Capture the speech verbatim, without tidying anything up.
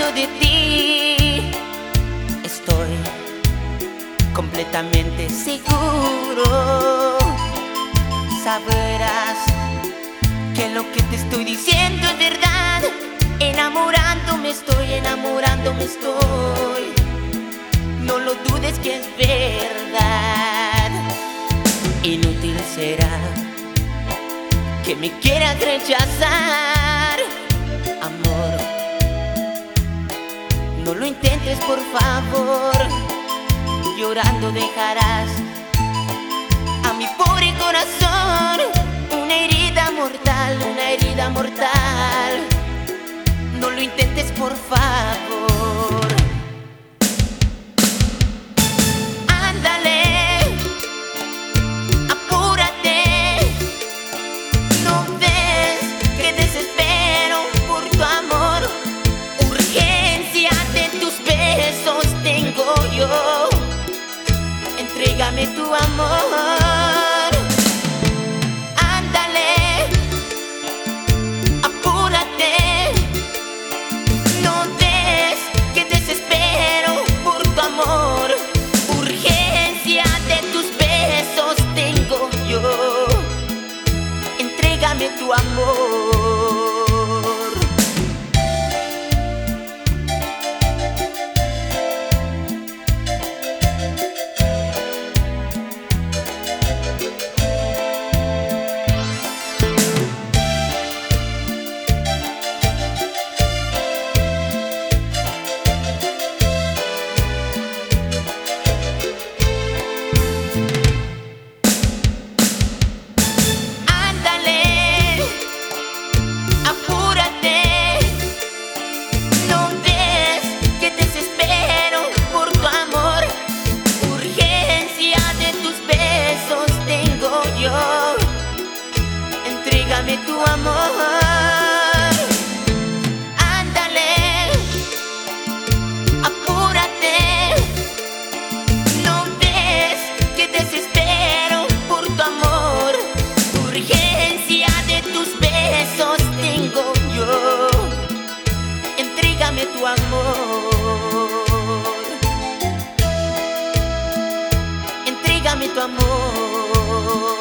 enamorado de ti. Estoy completamente seguro. Sabrás que lo que te estoy diciendo es verdad. Enamorándome estoy, enamorándome estoy. No lo dudes que es verdad. Inútil será que me quieras rechazar, amor. No lo intentes, por favor. Llorando dejarás a mi pobre corazón una herida mortal, una herida mortal. No lo intentes, por favor. Ándale, apúrate. ¿No ves que desespero por tu amor? Urgencia de tus besos tengo yo. Entrégame tu amor. Ándale, apúrate. ¿No ves que desespero por tu amor? Urgencia de tus besos tengo yo. Entrégame tu amor. Entrégame tu amor. Ándale, apúrate. ¿No ves que desespero por tu amor? Urgencia de tus besos tengo yo. Entrégame tu amor. Entrégame tu amor.